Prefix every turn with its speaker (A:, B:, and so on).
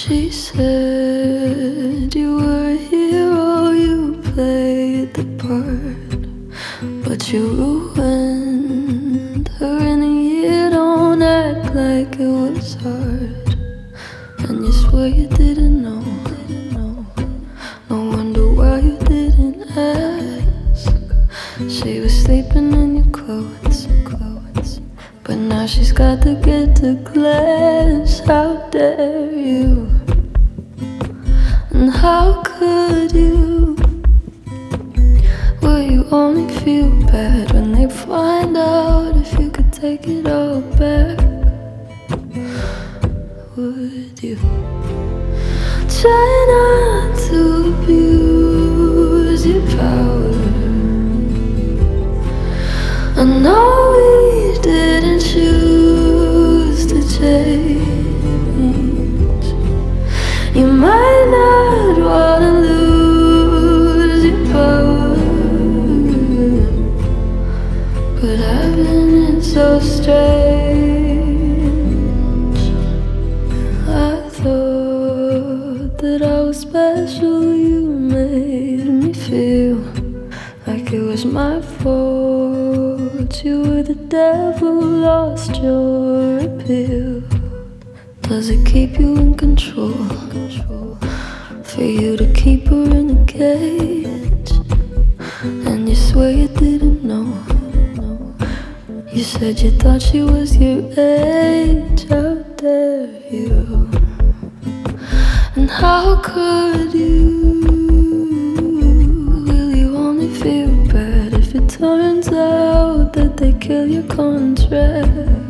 A: She said you were a hero, you played the part, but you ruined her in a year. Don't act like it was hard, and you swear you didn't know. No wonder why you didn't ask. She was sleeping in your clothes, but now she's got to get to class. How dare you? And how could you? Will you only feel bad when they find out if you could take it all back? Would you try not to abuse your power? I know we didn't choose to change. You might not wanna lose your power, but having it so strange. I thought that I was special. You made me feel like it was my fault. You were the devil, lost your appeal. Does it keep you in control? For you to keep her in a cage, and you swear you didn't know. You said you thought she was your age. How dare you? And how could you? Will you only feel bad if it turns out that they kill your contract?